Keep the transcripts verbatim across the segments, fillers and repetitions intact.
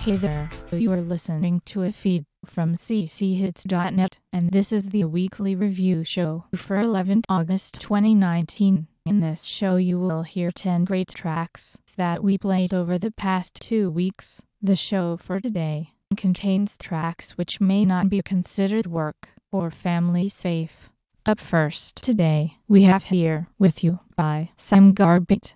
Hey there, you are listening to a feed from c c hits dot net, and this is the weekly review show for eleventh of August twenty nineteen. In this show you will hear ten great tracks that we played over the past two weeks. The show for today contains tracks which may not be considered work or family safe. Up first today, we have Here With You by Sam Garbett.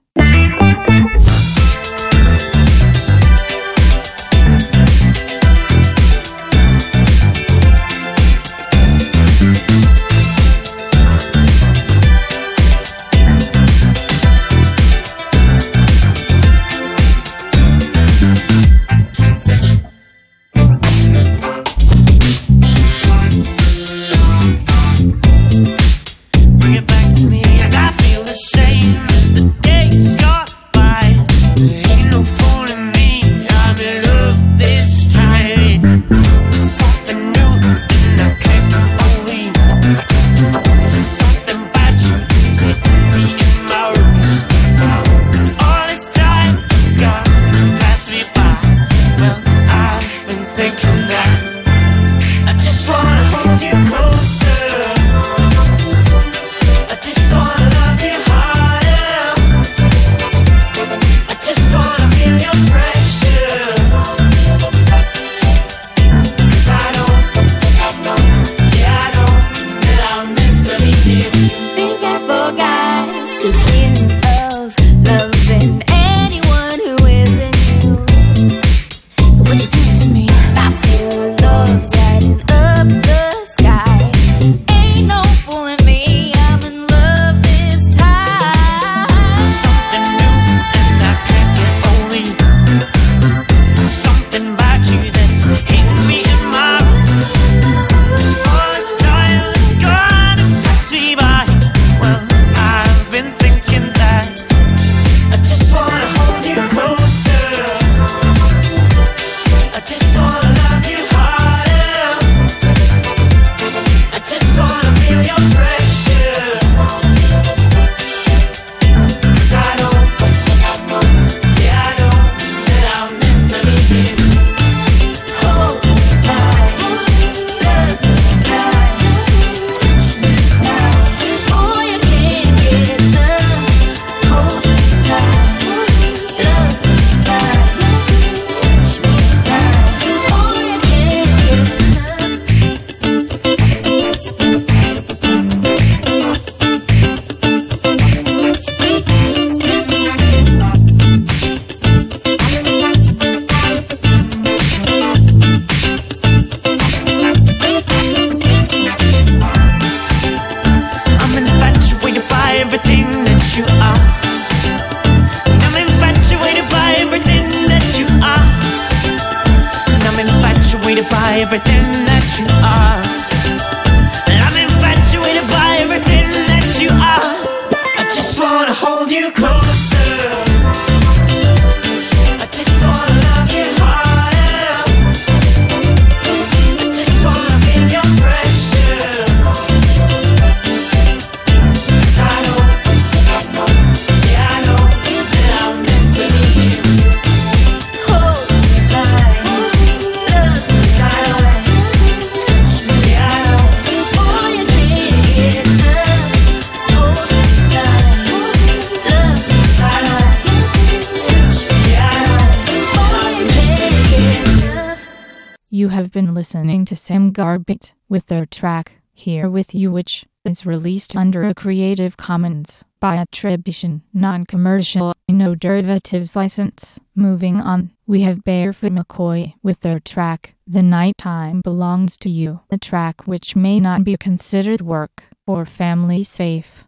You have been listening to Sam Garbett with their track, Here With You, which is released under a Creative Commons by Attribution, Non-Commercial, No Derivatives license. Moving on, we have Barefoot McCoy with their track, The Nighttime Belongs to You, a track which may not be considered work or family safe.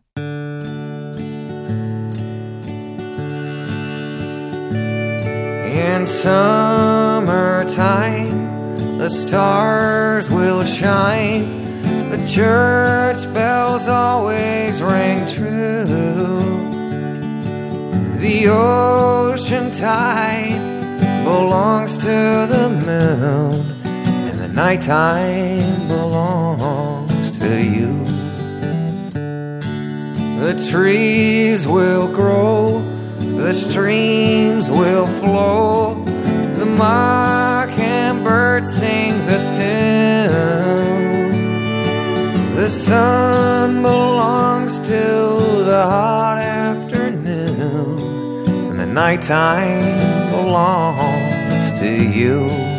In summertime, the stars will shine, the church bells always ring true. The ocean tide belongs to the moon, and the nighttime belongs to you. The trees will grow, the streams will flow, the mockingbird sings a tune. The sun belongs to the hot afternoon, and the nighttime belongs to you.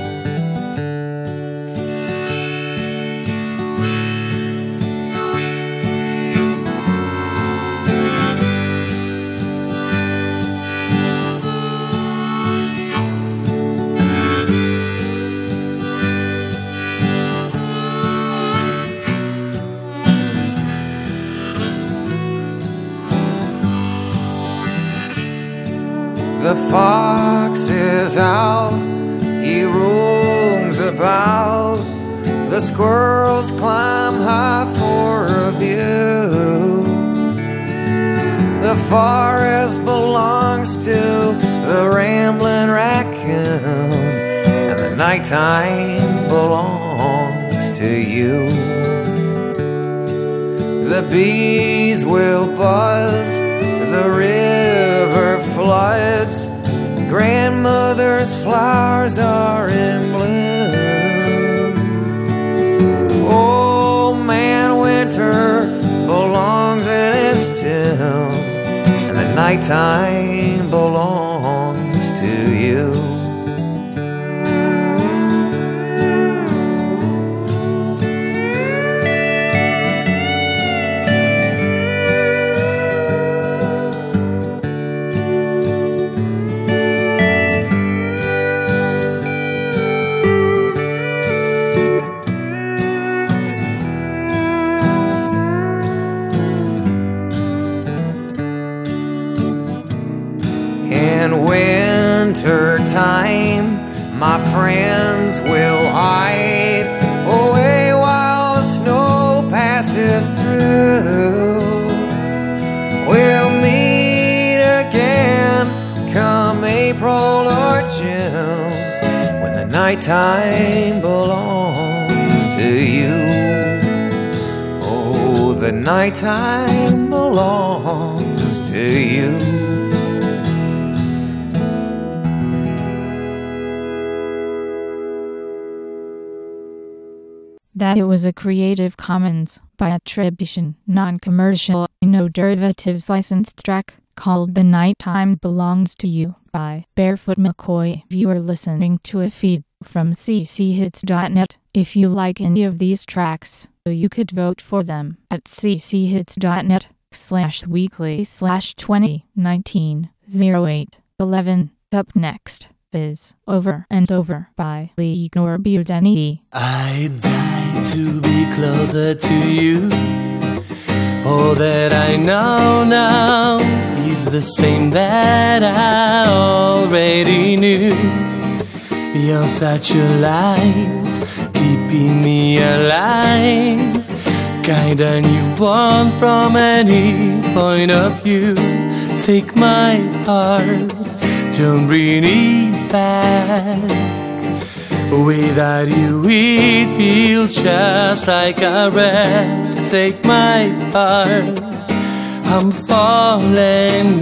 The fox is out, he roams about. The squirrels climb high for a view. The forest belongs to the rambling raccoon, and the nighttime belongs to you. The bees will buzz, the river floods, grandmother's flowers are in bloom. Old man winter belongs in his tomb, and the nighttime belongs to you. In winter time, my friends will hide away while the snow passes through. We'll meet again come April or June, when the nighttime belongs to you. Oh, the nighttime belongs to you. That it was a Creative Commons by attribution, non-commercial, no derivatives licensed track called The Nighttime Belongs to You by Barefoot McCoy. You are listening to a feed from c c hits dot net. If you like any of these tracks, you could vote for them at c c hits dot net slash weekly slash twenty nineteen oh eight eleven. Up next is Over and Over by Igor Budeni. I die to be closer to you. All that I know now is the same that I already knew. You're such a light, keeping me alive. Kinda newborn from any point of view. Take my heart, don't bring it back. Without you it feels just like a wreck. Take my heart, I'm falling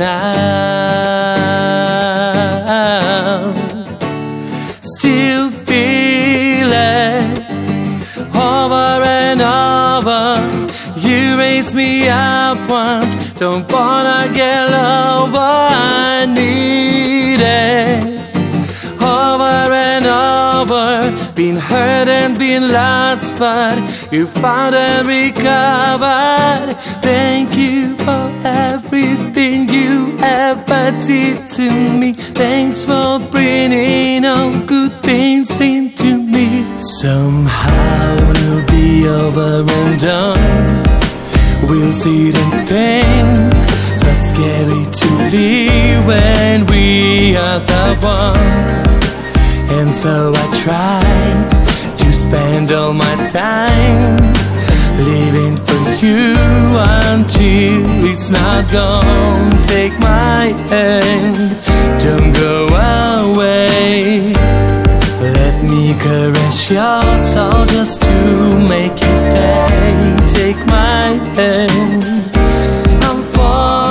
now. Still feel it over and over. You raise me up once, don't wanna get over. I need it over and over. Been hurt and been lost, but you found and recovered. Thank you for everything you ever did to me. Thanks for bringing all good things into me. Somehow we'll be over and done. We'll see the thing so scary to leave when we are the one. And so I try to spend all my time living for you until it's not gone. Take my hand, don't go away. Let me caress your soul just to make you stay. Take my hand, I'm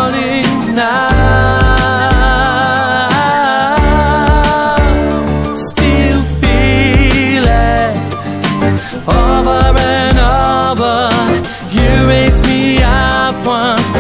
falling now.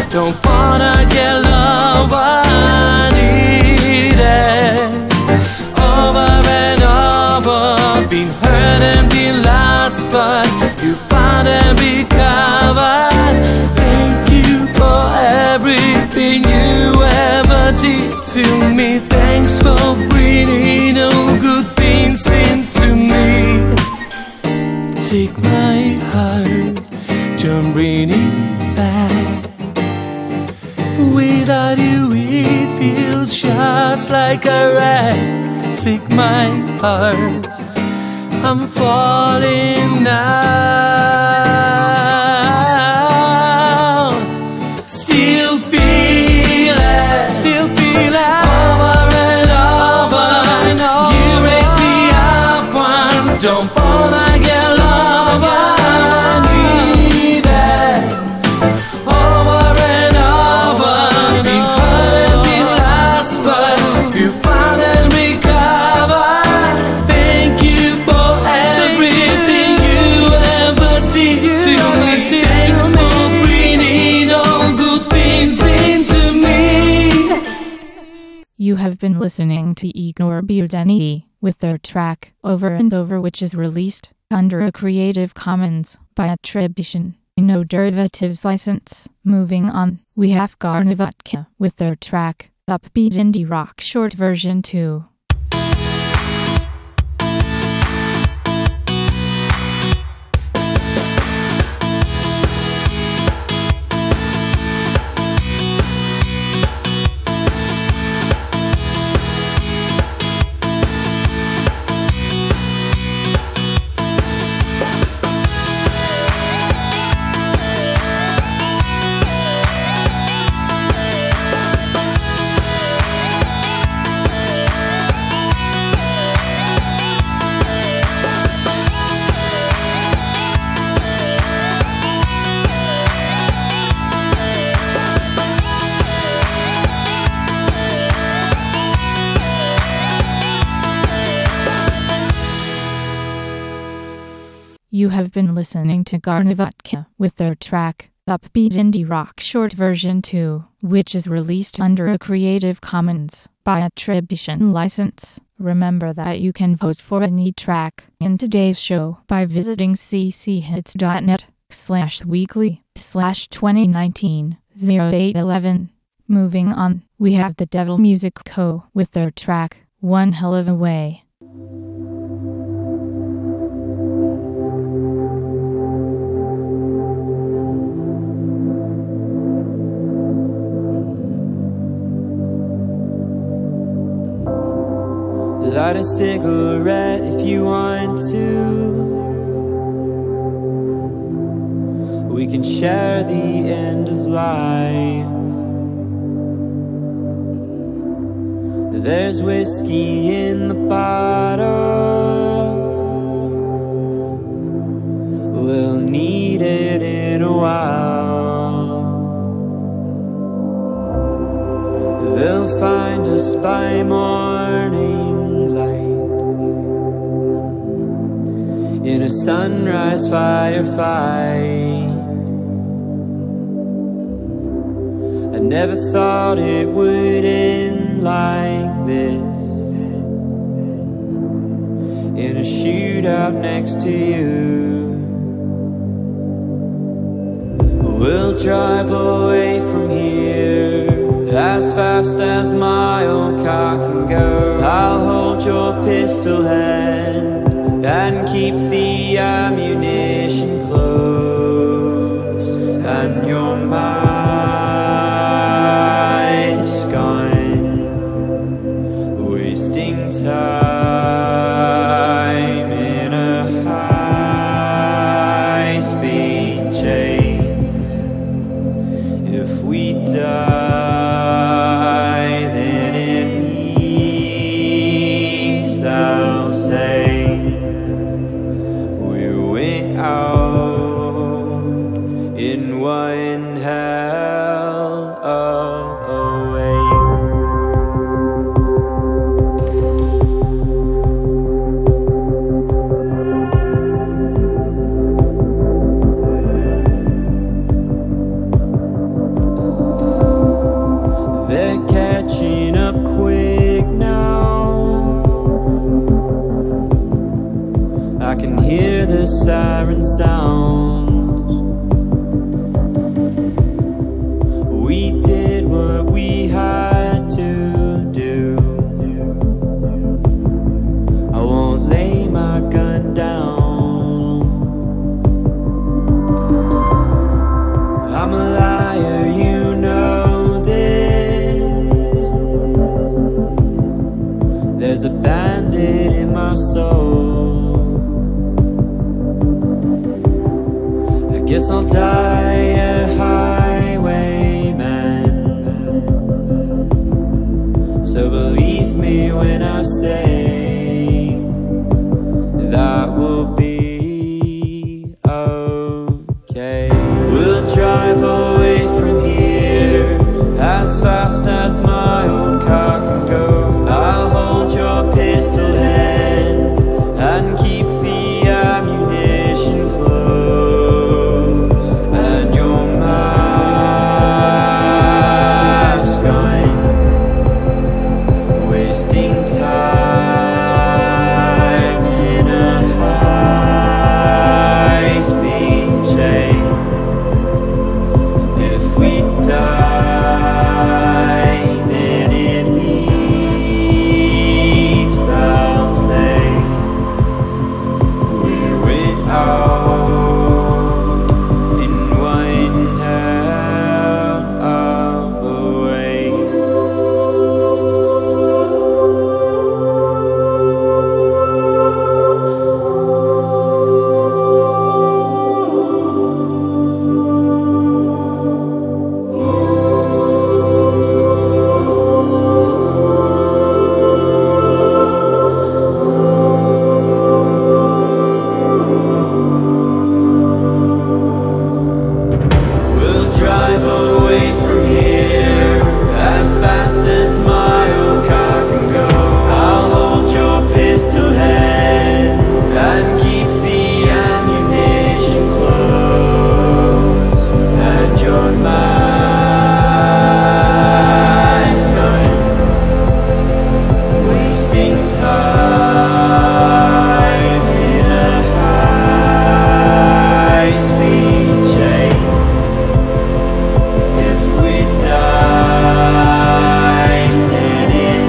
Don't wanna get love, I need it. Over and over, been hurt and been lost, but you found and recovered. Thank you for everything you ever did to me. Thanks for bringing all good things into me. Take my heart, don't bring it back. Without you it feels just like a wreck. Take my heart, I'm falling now. Still feel it, still feel it. Over and over, you raise me up once. Don't wanna get love, I need it. Over and over, been hurt and been lost, but you found and recovered. Thank you for everything you ever did to me. Thanks for bringing all good things into me. You have been listening to Igor Budeni with their track Over and Over, which is released under a Creative Commons by attribution, no derivatives license. Moving on, we have Garnovatka with their track Upbeat Indie Rock Short Version two. You have been listening to Garnovatka with their track Upbeat Indie Rock Short Version two, which is released under a Creative Commons by attribution license. Remember that you can vote for any track in today's show by visiting cchits.net slash weekly slash 2019 08 11. Moving on, we have the Devil Music Co. with their track One Hell of a Way. Light a cigarette if you want to. We can share the end of life. There's whiskey in the bottle. We'll need it in a while. They'll find us by morning in a sunrise firefight. I never thought it would end like this, in a shootout next to you. We'll drive away from here as fast as my old car can go. I'll hold your pistol hand and keep the ammunition close, and your mind's gone, wasting time in a high-speed chase. If we die, then it means they'll say out in one hell of a way. siren sounds. We did what we had to do. I won't lay my gun down. I'm a liar, you know this. There's a bandit in my soul. I guess I'll die a highwayman. So believe me when I say that will be okay. We'll drive away from here as fast as my old car can go. I'll hold your pistol hand and keep the ammunition close, and your mask on, wasting time in a high-speed chase. If we die, then it leads, they'll say. We went out in one hell of a way. We'll drive away from here as fast as my old car can go. I'll hold your pistol hand and keep the ammunition close, and your mask on, wasting time in a high-speed chase. If we die, then at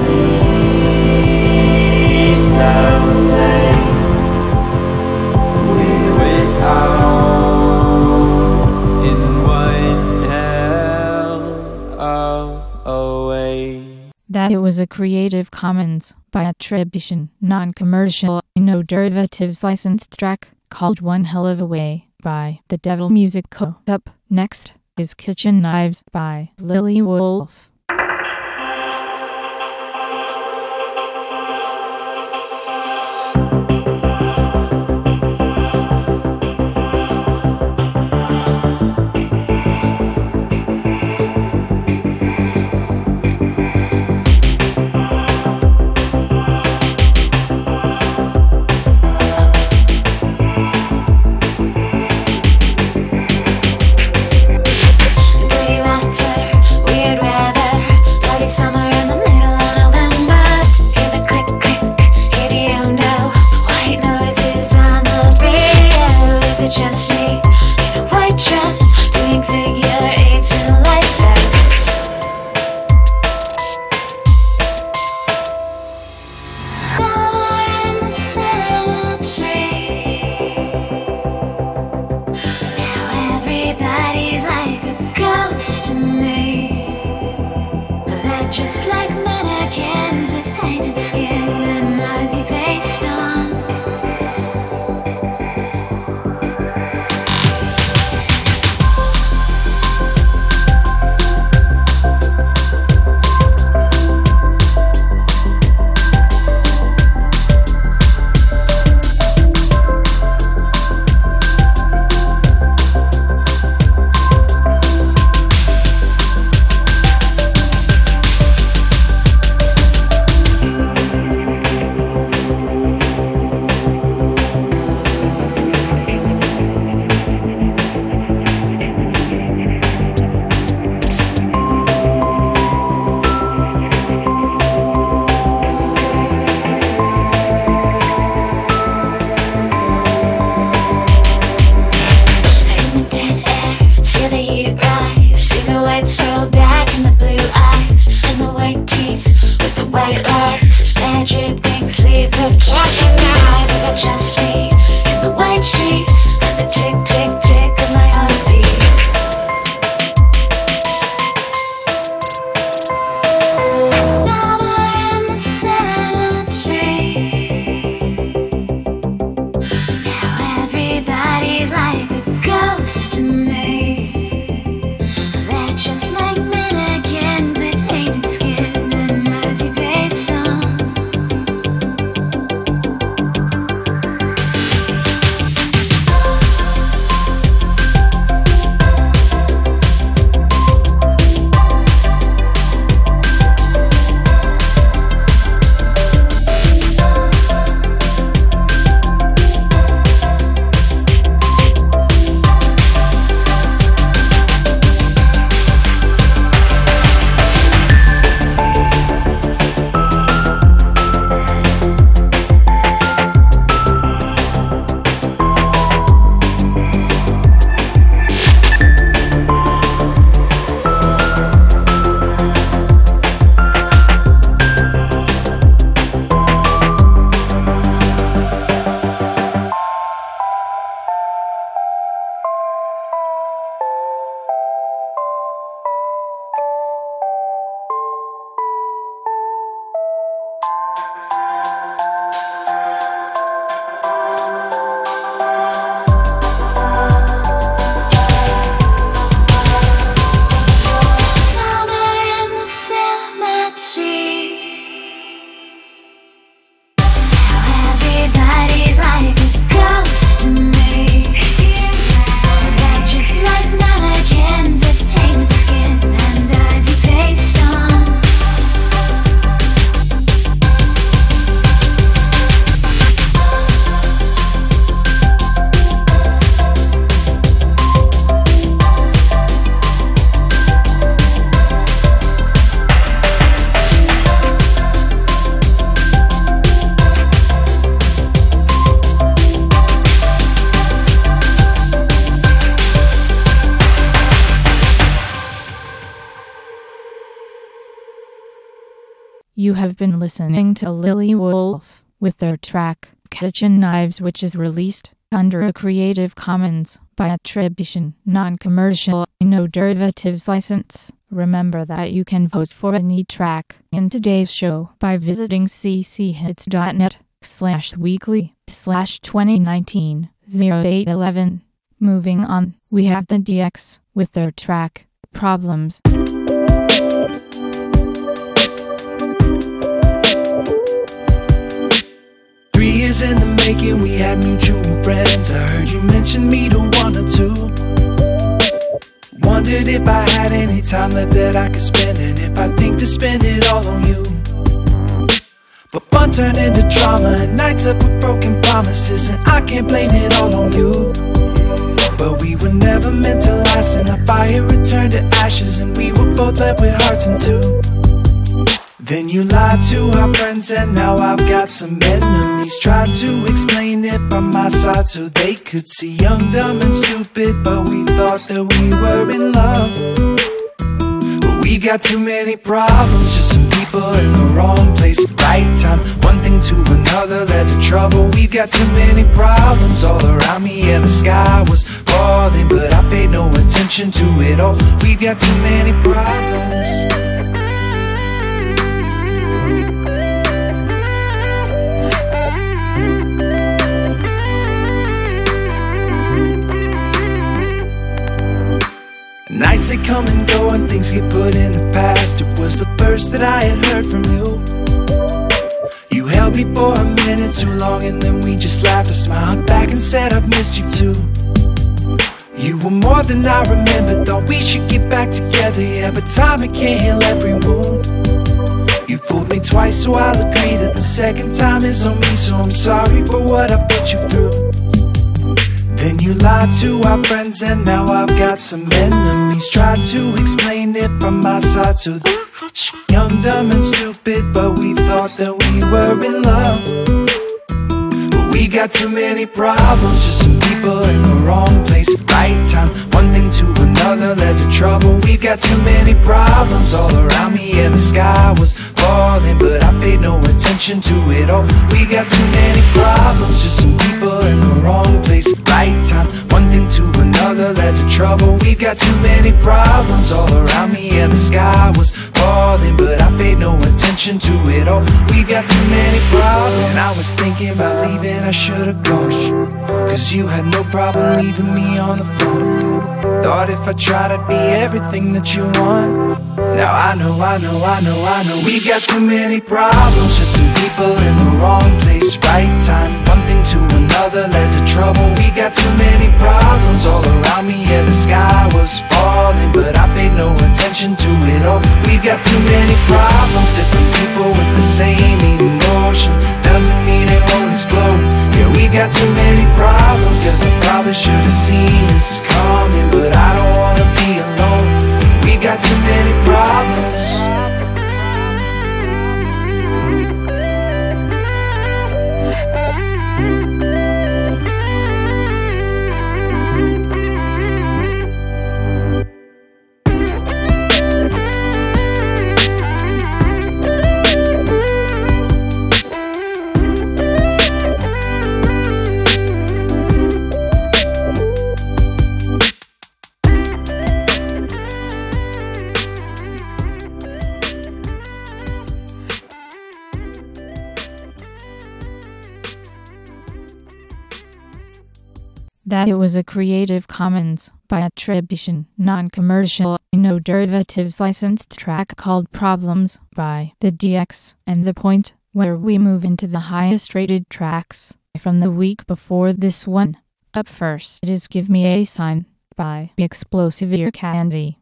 least they'll say we went out in one hell of a way. That it was a Creative Commons by attribution, non-commercial, no derivatives licensed track called One Hell of a Way by The Devil Music Co. Up next is Kitchen Knives by Lily Wolf. Do you want to? We'd rather You have been listening to Lily Wolf with their track Kitchen Knives, which is released under a Creative Commons by attribution, non-commercial, no derivatives license. Remember that you can vote for any track in today's show by visiting cchits.net slash weekly slash 2019 08 11. Moving on, we have the D X with their track Problems. Three years in the making, we had mutual friends. I heard you mention me to one or two. Wondered if I had any time left that I could spend, and if I think to spend it all on you. But fun turned into drama, and nights up with broken promises, and I can't blame it all on you. But we were never meant to last, and our fire returned to ashes, and we were both left with hearts in two. Then you lied to our friends, and now I've got some enemies. Tried to explain it from my side so they could see young, dumb and stupid, but we thought that we were in love. But we got too many problems, just some people in the wrong place at the right time. One thing to another led to trouble. We've got too many problems all around me, yeah, the sky was falling, but I paid no attention to it all. We've got too many problems. Nights they come and go and things get put in the past. It was the first that I had heard from you. You held me for a minute too long, and then we just laughed and smiled back and said I've missed you too. You were more than I remembered, thought we should get back together, yeah, but time it can't heal every wound. You fooled me twice, so I'll agree that the second time is on me, so I'm sorry for what I put you through. Then you lied to our friends, and now I've got some enemies. Tried to explain it from my side so they could see young, dumb and stupid, but we thought that we were in love. But we got too many problems, just some people in the wrong place at the right time. One thing to another led to trouble. We've got too many problems all around me, yeah, the sky was falling, but I paid no attention to it all. We got too many problems, just some people in the wrong place at the right time. One thing to another led to trouble. We've got too many problems all around me, yeah, the sky was falling, but I paid no attention to it all. We got too many problems. And I was thinking about leaving, I should've gone, cause you had no problem leaving me on the phone. Thought if I tried I'd be everything that you want. Now I know, I know, I know, I know. We got too many problems, just some people in the wrong place, right time. One thing to another led to trouble. We got too many problems all around me, yeah, the sky was falling, but I paid no attention to it all. We got too many problems, different people with the same emotion. Doesn't mean it won't explode. Yeah, we got too many problems, guess I probably should've seen this coming, but I don't wanna be alone. We got too many problems. That it was a Creative Commons by attribution, non-commercial, no derivatives licensed track called Problems by the D X, and the point where we move into the highest rated tracks from the week before this one. Up first it is Give Me a Sign by Explosive Ear Candy.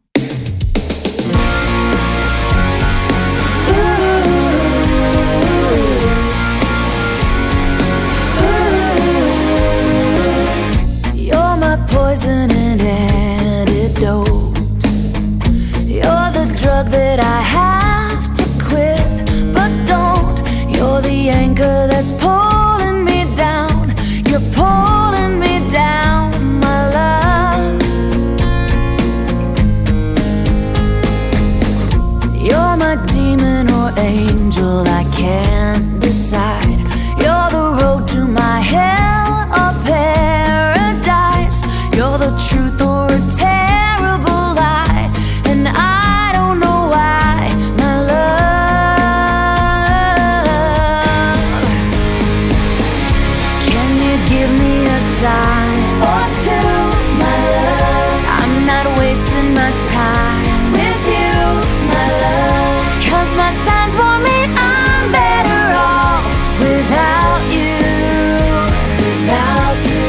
Poison and antidote. You're the drug that I have to quit, but don't. You're the anchor that's pulling me down. You're pulling me down, my love. You're my demon or or angel, I can't decide. You're the road to my hell or paradise. You're the truth or a terrible lie, and I don't know why, my love. Can you give me a sign or two, my love? I'm not wasting my time with you, my love. 'Cause my signs warn me I'm better off without you, without you.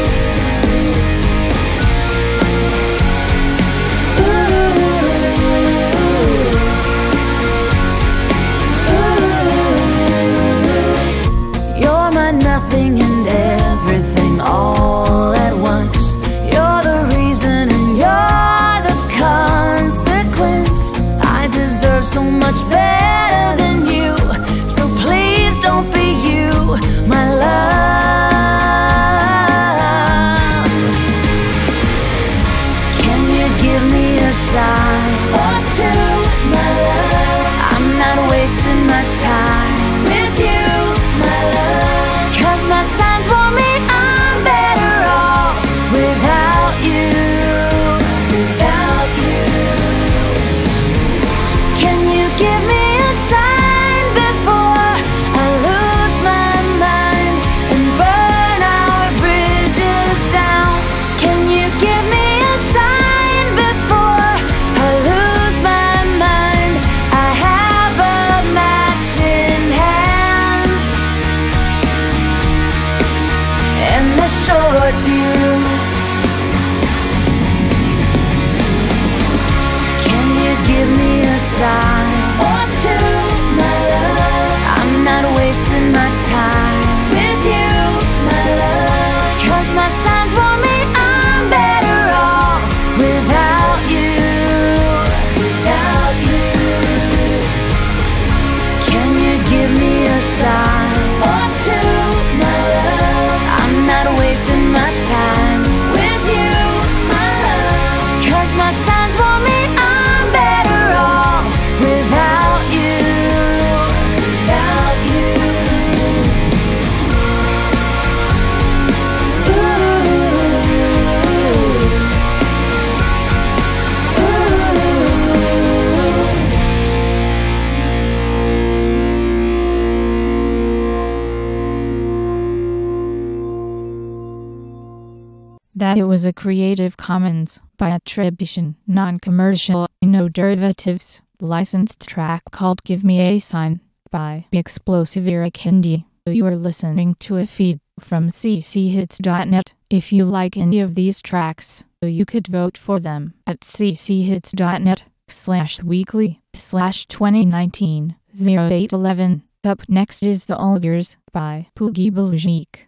Ooh, ooh. You're my nothing and everything all at once. You're the reason and you're the consequence. I deserve so much better than you, so please don't be you, my love. Can you give me a sign or two, my love? I'm not wasting my time with you, my love. 'Cause my signs warn me I'm better off without you, without you. Can you give me a sign before I lose my mind and burn our bridges down? Can you give me a sign before I lose my mind? I have a match in hand and the short fuse. Can you give me a sign or two, my love? I'm not wasting my time with you, my love. 'Cause my signs warn me I'm better off without you, without you. Can you give me a sign or two, my love? I'm not wasting my time with you, my love. 'Cause my signs warn me I'm better off without you, without you. Ooh, That it was a Creative Commons by attribution, non-commercial, no derivatives, licensed track called Give Me a Sign by Explosive Eric Hindi. You are listening to a feed from c c hits dot net. If you like any of these tracks, you could vote for them at c c hits dot net slash weekly slash twenty nineteen oh eight eleven. Up next is The Olgers by Poogie Buljeek.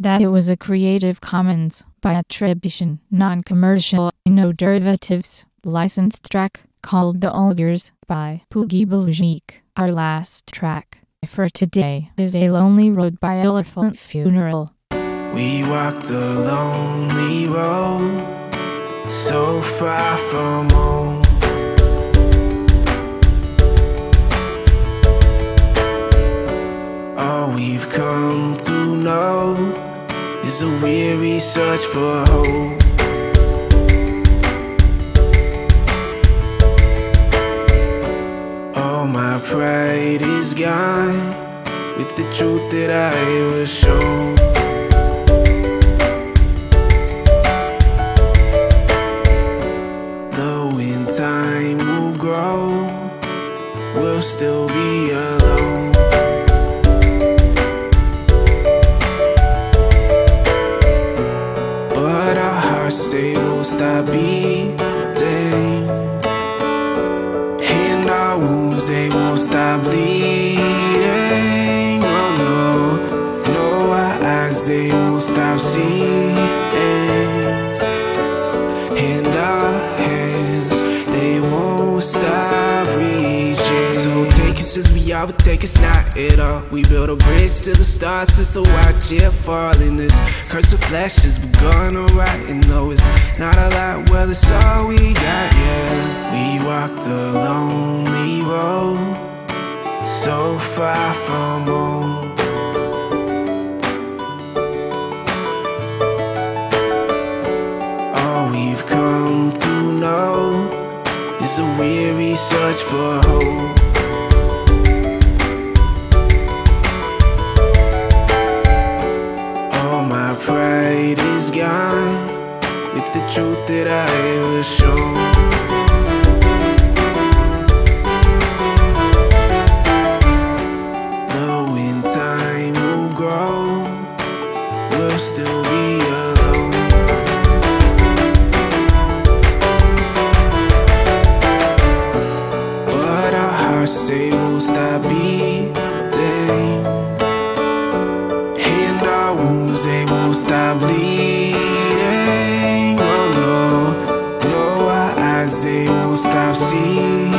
that it was a Creative Commons by attribution, non-commercial, no derivatives, licensed track called The Ogres by Poogie Bulgik. Our last track for today is A Lonely Road by Elephant Funeral. We walked a lonely road, so far from home. All we've come to know is a weary search for hope. All my pride is gone with the truth that I was shown. Though in time will grow, we'll still be alone. But our hearts say we'll stop beating, and our wounds, they won't stop bleeding. Oh no, no, our eyes, they won't stop seeing, and our hands, they won't stop reaching. So take us as we are, but take us not at all. We built a bridge to the stars just to watch it fall. In this curse of flesh has begun alright, and though it's not a lot, well, it's all we got, yeah. We walked a lonely road, so far from home. All we've come to know is a weary search for hope. All my pride is gone with the truth that I was shown. Though in time will grow, we'll still be alone. But our hearts say we'll stop beating, and our wounds, they won't stop bleeding. Oh no, no, our eyes, they won't stop seeing,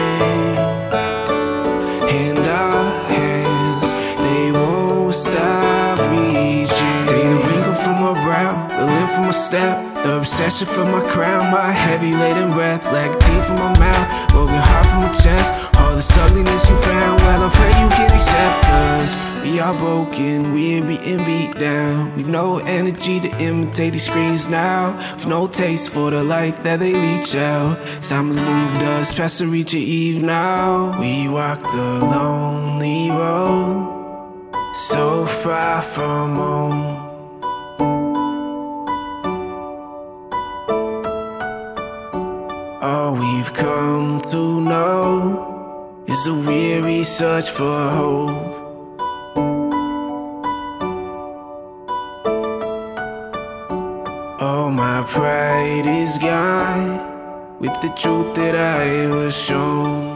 and our hands, they won't stop reaching. Take the wrinkle from my brow, the limp from my step, the obsession for my crown, my heavy laden breath, like deep from my mouth, broken heart from my chest. All this ugliness you found, well, I pray you can accept, cause we are broken, we're being beat down. We've no energy to imitate these screens now. We've no taste for the life that they leech out. Time has moved us past the reach of eve now. We walked a lonely road, so far from home. All we've come to know is a weary search for hope. All my pride is gone with the truth that I was shown.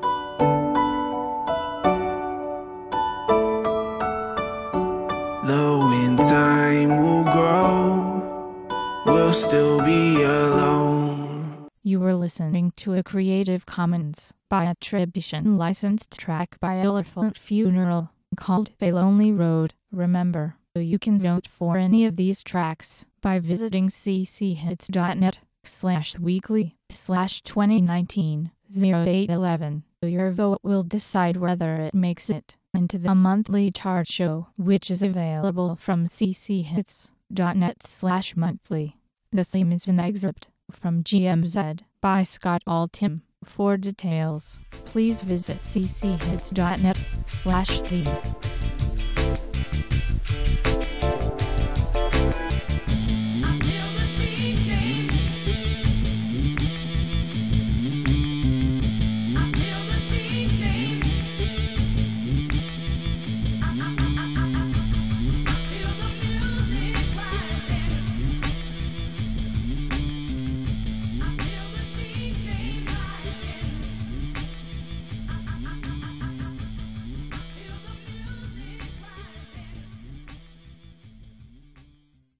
Though in time will grow, we'll still be alone. You were listening to a Creative Commons by attribution licensed track by Elephant Funeral called A Lonely Road. Remember, you can vote for any of these tracks by visiting cchits.net slash weekly slash 2019 08 11. Your vote will decide whether it makes it into the monthly chart show, which is available from cchits.net slash monthly. The theme is an excerpt from G M Z by Scott Altham. For details, please visit cchits.net slash theme.